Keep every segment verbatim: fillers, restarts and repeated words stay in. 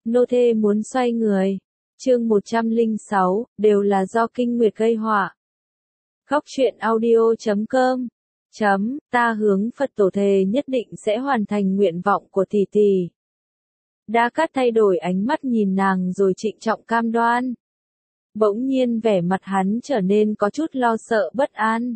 Nô thê muốn xoay người. Chương một trăm lẻ sáu, đều là do kinh nguyệt gây họa. Góc truyện audio chấm com. Chấm, ta hướng Phật tổ thề nhất định sẽ hoàn thành nguyện vọng của tỷ tỷ. Đa Cát thay đổi ánh mắt nhìn nàng rồi trịnh trọng cam đoan. Bỗng nhiên vẻ mặt hắn trở nên có chút lo sợ bất an.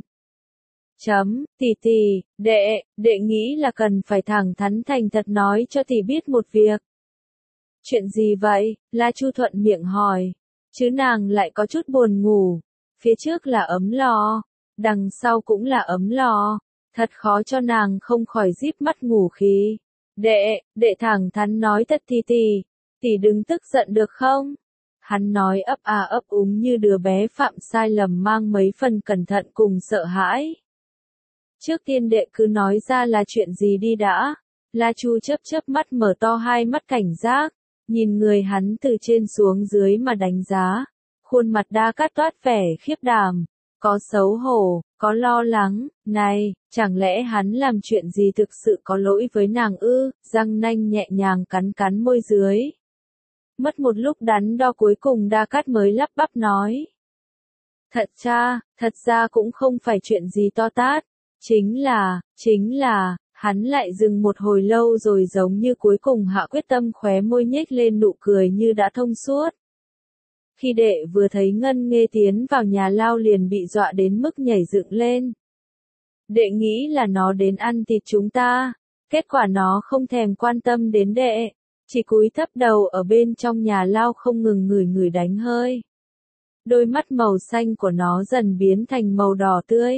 Chấm, tỷ tỷ, đệ, đệ nghĩ là cần phải thẳng thắn thành thật nói cho tỷ biết một việc. Chuyện gì vậy? La Chu thuận miệng hỏi. Chứ nàng lại có chút buồn ngủ. Phía trước là ấm lò, đằng sau cũng là ấm lò. Thật khó cho nàng không khỏi díp mắt ngủ khí. Đệ, đệ thẳng thắn nói thật tỷ tỷ, tỷ đừng tức giận được không? Hắn nói ấp a ấp úng như đứa bé phạm sai lầm mang mấy phần cẩn thận cùng sợ hãi. Trước tiên đệ cứ nói ra là chuyện gì đi đã. La Chu chớp chớp mắt mở to hai mắt cảnh giác, nhìn người hắn từ trên xuống dưới mà đánh giá. Khuôn mặt Đa Cát toát vẻ khiếp đảm, có xấu hổ, có lo lắng. Này, chẳng lẽ hắn làm chuyện gì thực sự có lỗi với nàng ư? Răng nanh nhẹ nhàng cắn cắn môi dưới. Mất một lúc đắn đo cuối cùng Đa Cát mới lắp bắp nói. Thật cha, thật ra cũng không phải chuyện gì to tát. Chính là, chính là, hắn lại dừng một hồi lâu rồi giống như cuối cùng hạ quyết tâm khóe môi nhếch lên nụ cười như đã thông suốt. Khi đệ vừa thấy Ngân Nghê tiến vào nhà lao liền bị dọa đến mức nhảy dựng lên. Đệ nghĩ là nó đến ăn thịt chúng ta, kết quả nó không thèm quan tâm đến đệ, chỉ cúi thấp đầu ở bên trong nhà lao không ngừng ngửi ngửi đánh hơi. Đôi mắt màu xanh của nó dần biến thành màu đỏ tươi.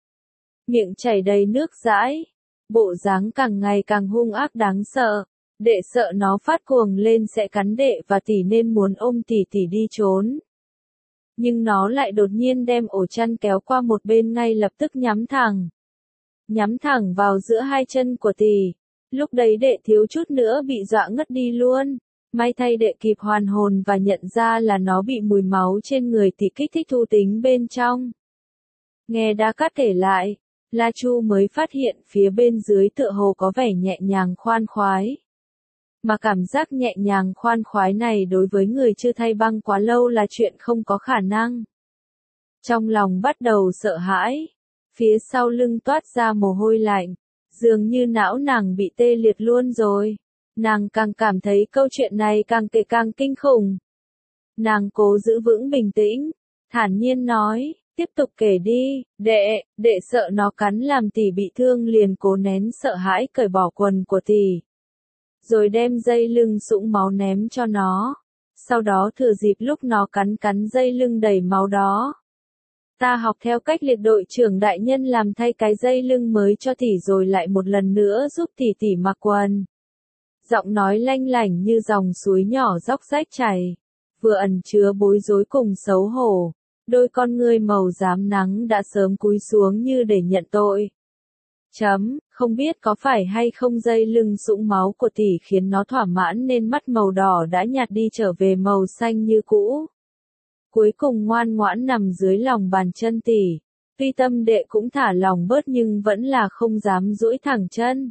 Miệng chảy đầy nước dãi, bộ dáng càng ngày càng hung ác đáng sợ. Đệ sợ nó phát cuồng lên sẽ cắn đệ và tỷ nên muốn ôm tỷ tỷ đi trốn. Nhưng nó lại đột nhiên đem ổ chăn kéo qua một bên ngay lập tức nhắm thẳng. Nhắm thẳng vào giữa hai chân của tỷ. Lúc đấy đệ thiếu chút nữa bị dọa ngất đi luôn. May thay đệ kịp hoàn hồn và nhận ra là nó bị mùi máu trên người tỷ kích thích thú tính bên trong. Nghe Đa Cát kể lại, La Chu mới phát hiện phía bên dưới tựa hồ có vẻ nhẹ nhàng khoan khoái. Mà cảm giác nhẹ nhàng khoan khoái này đối với người chưa thay băng quá lâu là chuyện không có khả năng. Trong lòng bắt đầu sợ hãi, phía sau lưng toát ra mồ hôi lạnh, dường như não nàng bị tê liệt luôn rồi. Nàng càng cảm thấy câu chuyện này càng kể càng kinh khủng. Nàng cố giữ vững bình tĩnh, thản nhiên nói, tiếp tục kể đi, đệ, đệ sợ nó cắn làm tỷ bị thương liền cố nén sợ hãi cởi bỏ quần của tỷ. Rồi đem dây lưng sũng máu ném cho nó. Sau đó thừa dịp lúc nó cắn cắn dây lưng đầy máu đó. Ta học theo cách liệt đội trưởng đại nhân làm thay cái dây lưng mới cho tỷ rồi lại một lần nữa giúp tỷ tỷ mặc quần. Giọng nói lanh lảnh như dòng suối nhỏ róc rách chảy, vừa ẩn chứa bối rối cùng xấu hổ. Đôi con ngươi màu rám nắng đã sớm cúi xuống như để nhận tội. Chấm, không biết có phải hay không dây lưng sũng máu của tỷ khiến nó thỏa mãn nên mắt màu đỏ đã nhạt đi trở về màu xanh như cũ. Cuối cùng ngoan ngoãn nằm dưới lòng bàn chân tỷ. Tuy tâm đệ cũng thả lòng bớt nhưng vẫn là không dám duỗi thẳng chân.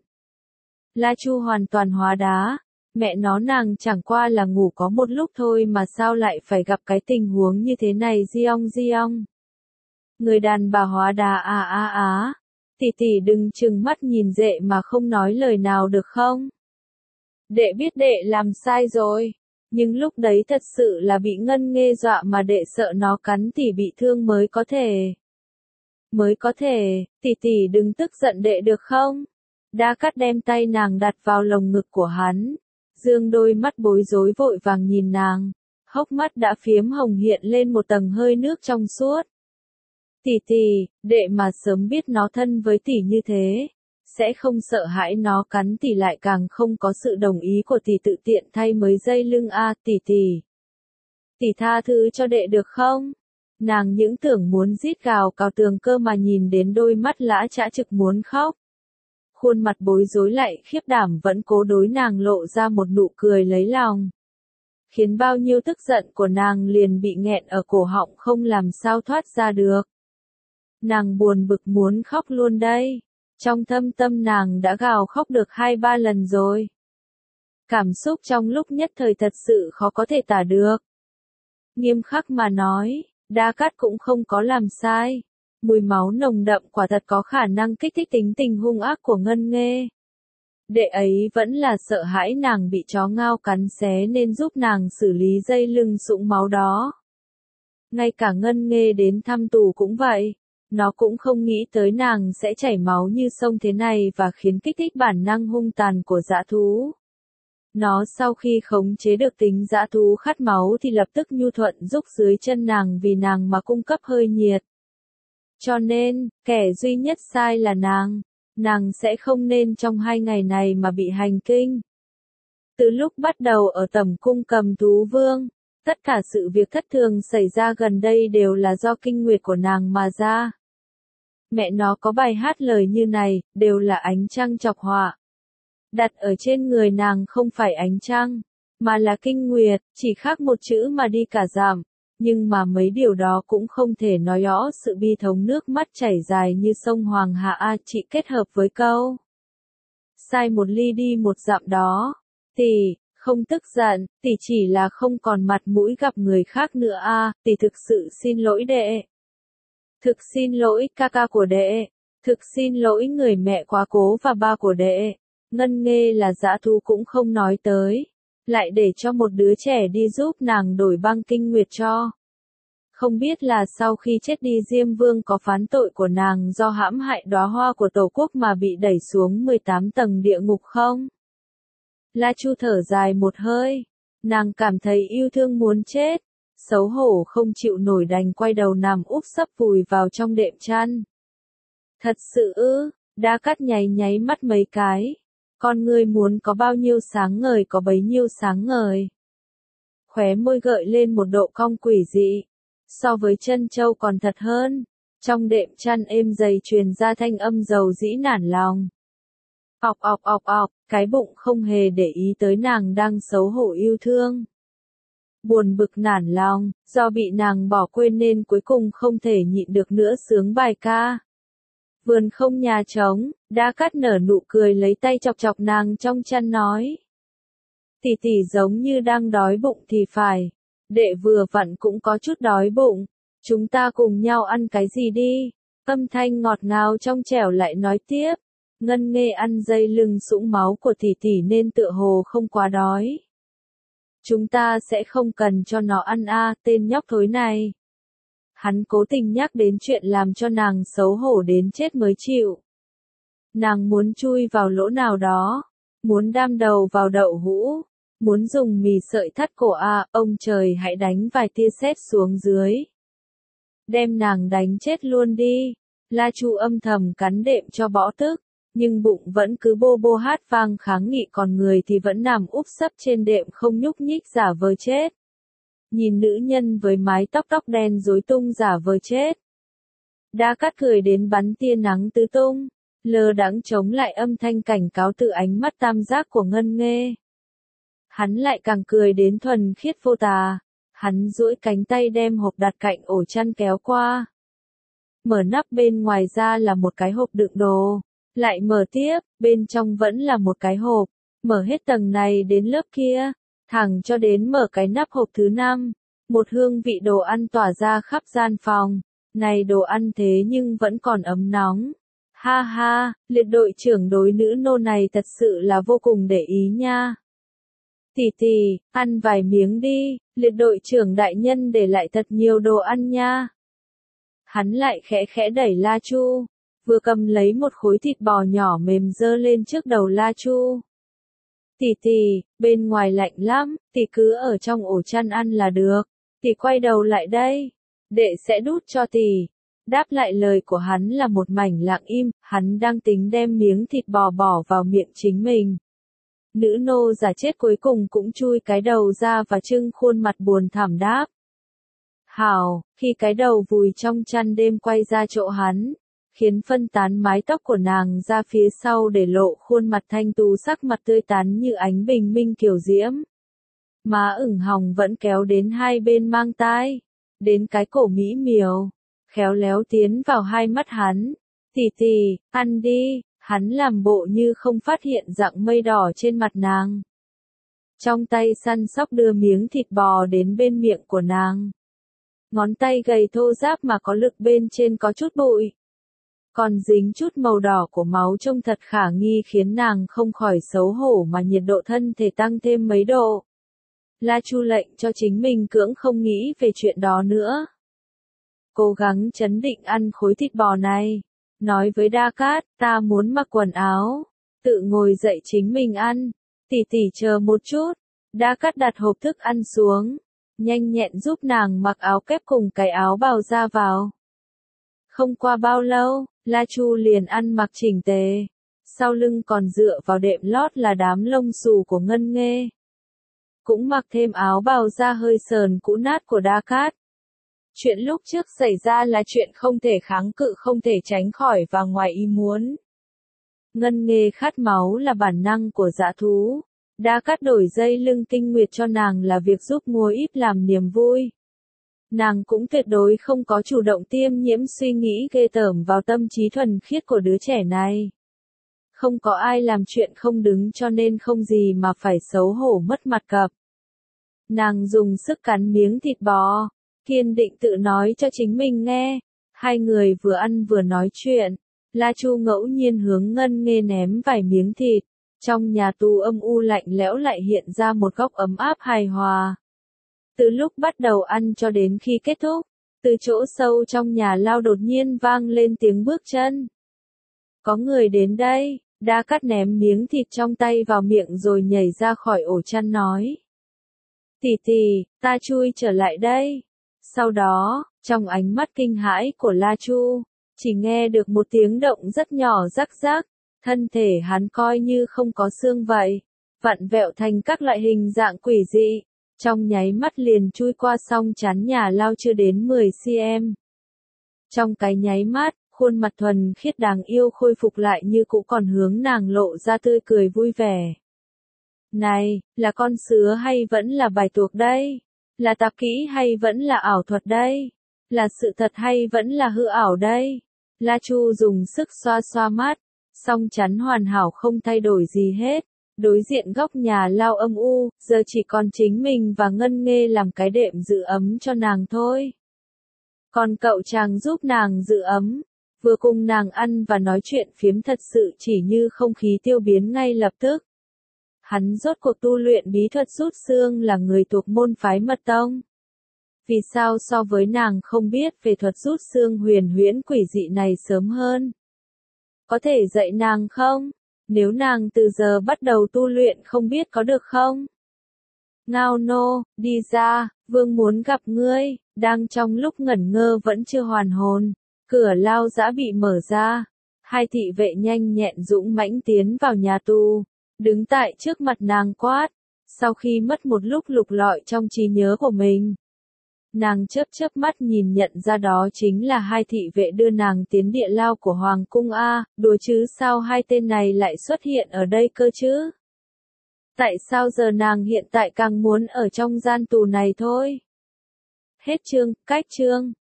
La Chu hoàn toàn hóa đá. Mẹ nó nàng chẳng qua là ngủ có một lúc thôi mà sao lại phải gặp cái tình huống như thế này Giong Giong. Người đàn bà hóa đá à à á. Tỷ tỷ đừng trừng mắt nhìn đệ mà không nói lời nào được không? Đệ biết đệ làm sai rồi. Nhưng lúc đấy thật sự là bị Ngân Nghê dọa mà đệ sợ nó cắn tỷ bị thương mới có thể. Mới có thể, tỷ tỷ đừng tức giận đệ được không? Đa Cát đem tay nàng đặt vào lồng ngực của hắn. Dương đôi mắt bối rối vội vàng nhìn nàng. Hốc mắt đã phiếm hồng hiện lên một tầng hơi nước trong suốt. Tỷ tỷ, đệ mà sớm biết nó thân với tỷ như thế, sẽ không sợ hãi nó cắn tỷ lại càng không có sự đồng ý của tỷ tự tiện thay mới dây lưng a à, tỷ tỷ. Tỷ tha thứ cho đệ được không? Nàng những tưởng muốn rít gào cào tường cơ mà nhìn đến đôi mắt lã chã trực muốn khóc. Khuôn mặt bối rối lại khiếp đảm vẫn cố đối nàng lộ ra một nụ cười lấy lòng. Khiến bao nhiêu tức giận của nàng liền bị nghẹn ở cổ họng không làm sao thoát ra được. Nàng buồn bực muốn khóc luôn đây. Trong thâm tâm nàng đã gào khóc được hai ba lần rồi. Cảm xúc trong lúc nhất thời thật sự khó có thể tả được. Nghiêm khắc mà nói, Đa Cát cũng không có làm sai. Mùi máu nồng đậm quả thật có khả năng kích thích tính tình hung ác của Ngân Nghê. Đệ ấy vẫn là sợ hãi nàng bị chó ngao cắn xé nên giúp nàng xử lý dây lưng sũng máu đó. Ngay cả Ngân Nghê đến thăm tù cũng vậy. Nó cũng không nghĩ tới nàng sẽ chảy máu như sông thế này và khiến kích thích bản năng hung tàn của dã thú. Nó sau khi khống chế được tính dã thú khát máu thì lập tức nhu thuận giúp dưới chân nàng vì nàng mà cung cấp hơi nhiệt. Cho nên, kẻ duy nhất sai là nàng. Nàng sẽ không nên trong hai ngày này mà bị hành kinh. Từ lúc bắt đầu ở tẩm cung Cầm Thú Vương, tất cả sự việc thất thường xảy ra gần đây đều là do kinh nguyệt của nàng mà ra. Mẹ nó có bài hát lời như này, đều là ánh trăng chọc họa. Đặt ở trên người nàng không phải ánh trăng, mà là kinh nguyệt, chỉ khác một chữ mà đi cả giảm. Nhưng mà mấy điều đó cũng không thể nói rõ sự bi thống nước mắt chảy dài như sông Hoàng Hà A chị kết hợp với câu. Sai một ly đi một dặm đó. Tỷ, không tức giận, tỷ chỉ là không còn mặt mũi gặp người khác nữa a, tỷ thực sự xin lỗi đệ. Thực xin lỗi ca ca của đệ. Thực xin lỗi người mẹ quá cố và ba của đệ. Ngân Nghê là dã thú cũng không nói tới. Lại để cho một đứa trẻ đi giúp nàng đổi băng kinh nguyệt cho. Không biết là sau khi chết đi Diêm Vương có phán tội của nàng do hãm hại đóa hoa của Tổ quốc mà bị đẩy xuống mười tám tầng địa ngục không? La Chu thở dài một hơi. Nàng cảm thấy yêu thương muốn chết. Xấu hổ không chịu nổi đành quay đầu nằm úp sấp vùi vào trong đệm chăn. Thật sự ư, Đa Cát nháy nháy mắt mấy cái. Con ngươi muốn có bao nhiêu sáng ngời có bấy nhiêu sáng ngời. Khóe môi gợi lên một độ cong quỷ dị. So với chân châu còn thật hơn. Trong đệm chăn êm dày truyền ra thanh âm dầu dĩ nản lòng. Ọc ọc ọc ọc, cái bụng không hề để ý tới nàng đang xấu hổ yêu thương. Buồn bực nản lòng, do bị nàng bỏ quên nên cuối cùng không thể nhịn được nữa sướng bài ca. Vườn không nhà trống, Đa Cát nở nụ cười lấy tay chọc chọc nàng trong chăn nói. Tỷ tỷ giống như đang đói bụng thì phải. Đệ vừa vặn cũng có chút đói bụng. Chúng ta cùng nhau ăn cái gì đi. Âm thanh ngọt ngào trong trẻo lại nói tiếp. Ngân Nghê ăn dây lưng sũng máu của tỷ tỷ nên tựa hồ không quá đói. Chúng ta sẽ không cần cho nó ăn a, tên nhóc thối này. Hắn cố tình nhắc đến chuyện làm cho nàng xấu hổ đến chết mới chịu. Nàng muốn chui vào lỗ nào đó, muốn đam đầu vào đậu hũ, muốn dùng mì sợi thắt cổ a, ông trời hãy đánh vài tia sét xuống dưới. Đem nàng đánh chết luôn đi. La Chu âm thầm cắn đệm cho bỏ tức, nhưng bụng vẫn cứ bô bô hát vang kháng nghị còn người thì vẫn nằm úp sấp trên đệm không nhúc nhích giả vờ chết. Nhìn nữ nhân với mái tóc tóc đen rối tung giả vờ chết. Đa Cát cười đến bắn tia nắng tứ tung, lơ đãng chống lại âm thanh cảnh cáo từ ánh mắt tam giác của Ngân Nghê. Hắn lại càng cười đến thuần khiết vô tà. Hắn duỗi cánh tay đem hộp đặt cạnh ổ chăn kéo qua. Mở nắp bên ngoài ra là một cái hộp đựng đồ. Lại mở tiếp, bên trong vẫn là một cái hộp. Mở hết tầng này đến lớp kia. Thẳng cho đến mở cái nắp hộp thứ năm. Một hương vị đồ ăn tỏa ra khắp gian phòng. Này đồ ăn thế nhưng vẫn còn ấm nóng. Ha ha, liệt đội trưởng đối nữ nô này thật sự là vô cùng để ý nha. Tỷ tỷ, ăn vài miếng đi, liệt đội trưởng đại nhân để lại thật nhiều đồ ăn nha. Hắn lại khẽ khẽ đẩy La Chu, vừa cầm lấy một khối thịt bò nhỏ mềm dơ lên trước đầu La Chu. Tỷ tỷ, bên ngoài lạnh lắm, tỷ cứ ở trong ổ chăn ăn là được, tỷ quay đầu lại đây, đệ sẽ đút cho tỷ. Đáp lại lời của hắn là một mảnh lặng im, hắn đang tính đem miếng thịt bò bỏ vào miệng chính mình. Nữ nô giả chết cuối cùng cũng chui cái đầu ra và trưng khuôn mặt buồn thảm đáp. Hảo, khi cái đầu vùi trong chăn đêm quay ra chỗ hắn, khiến phân tán mái tóc của nàng ra phía sau để lộ khuôn mặt thanh tú sắc mặt tươi tắn như ánh bình minh kiều diễm. Má ửng hồng vẫn kéo đến hai bên mang tai, đến cái cổ mỹ miều, khéo léo tiến vào hai mắt hắn. Tỷ tỷ, ăn đi. Hắn làm bộ như không phát hiện dạng mây đỏ trên mặt nàng. trong tay săn sóc đưa miếng thịt bò đến bên miệng của nàng. Ngón tay gầy thô ráp mà có lực bên trên có chút bụi. Còn dính chút màu đỏ của máu trông thật khả nghi khiến nàng không khỏi xấu hổ mà nhiệt độ thân thể tăng thêm mấy độ. La Chu lệnh cho chính mình cưỡng không nghĩ về chuyện đó nữa. Cố gắng trấn định ăn khối thịt bò này. Nói với Đa Cát, ta muốn mặc quần áo. Tự ngồi dậy chính mình ăn. Tỷ tỷ chờ một chút. Đa Cát đặt hộp thức ăn xuống. Nhanh nhẹn giúp nàng mặc áo kép cùng cái áo bào ra vào. Không qua bao lâu, La Chu liền ăn mặc chỉnh tề. Sau lưng còn dựa vào đệm lót là đám lông xù của Ngân Nghê. Cũng mặc thêm áo bào da hơi sờn cũ nát của Đa Cát. Chuyện lúc trước xảy ra là chuyện không thể kháng cự không thể tránh khỏi và ngoài ý muốn. Ngân Nghê khát máu là bản năng của dã thú. Đa Cát đổi dây lưng kinh nguyệt cho nàng là việc giúp Ngô Íp làm niềm vui. Nàng cũng tuyệt đối không có chủ động tiêm nhiễm suy nghĩ ghê tởm vào tâm trí thuần khiết của đứa trẻ này. Không có ai làm chuyện không đứng cho nên không gì mà phải xấu hổ mất mặt cập. Nàng dùng sức cắn miếng thịt bò, kiên định tự nói cho chính mình nghe. Hai người vừa ăn vừa nói chuyện. La Chu ngẫu nhiên hướng Ngân Nghê ném vài miếng thịt. Trong nhà tù âm u lạnh lẽo lại hiện ra một góc ấm áp hài hòa. Từ lúc bắt đầu ăn cho đến khi kết thúc, từ chỗ sâu trong nhà lao đột nhiên vang lên tiếng bước chân. Có người đến đây, Đa Cát ném miếng thịt trong tay vào miệng rồi nhảy ra khỏi ổ chăn nói. Tỷ tỷ, ta chui trở lại đây. Sau đó, trong ánh mắt kinh hãi của La Chu, chỉ nghe được một tiếng động rất nhỏ rắc rắc, thân thể hắn coi như không có xương vậy, vặn vẹo thành các loại hình dạng quỷ dị. Trong nháy mắt liền chui qua song chắn nhà lao chưa đến mười xăng-ti-mét. Trong cái nháy mắt, khuôn mặt thuần khiết đáng yêu khôi phục lại như cũ còn hướng nàng lộ ra tươi cười vui vẻ. Này, là con sứa hay vẫn là bài tuộc đây? Là tạp kỹ hay vẫn là ảo thuật đây? Là sự thật hay vẫn là hư ảo đây? La Chu dùng sức xoa xoa mắt, song chắn hoàn hảo không thay đổi gì hết. Đối diện góc nhà lao âm u, giờ chỉ còn chính mình và Ngân Nghê làm cái đệm giữ ấm cho nàng thôi. Còn cậu chàng giúp nàng giữ ấm, vừa cùng nàng ăn và nói chuyện phiếm thật sự chỉ như không khí tiêu biến ngay lập tức. Hắn rốt cuộc tu luyện bí thuật rút xương là người thuộc môn phái Mật Tông. Vì sao so với nàng không biết về thuật rút xương huyền huyễn quỷ dị này sớm hơn? Có thể dạy nàng không? Nếu nàng từ giờ bắt đầu tu luyện không biết có được không? Ngao nô, đi ra, vương muốn gặp ngươi. Đang trong lúc ngẩn ngơ vẫn chưa hoàn hồn, cửa lao giã bị mở ra. Hai thị vệ nhanh nhẹn dũng mãnh tiến vào nhà tù, đứng tại trước mặt nàng quát. Sau khi mất một lúc lục lọi trong trí nhớ của mình, nàng chớp chớp mắt nhìn nhận ra đó chính là hai thị vệ đưa nàng tiến địa lao của Hoàng cung A, đùa chứ sao hai tên này lại xuất hiện ở đây cơ chứ? Tại sao giờ nàng hiện tại càng muốn ở trong gian tù này thôi? Hết chương, cách chương.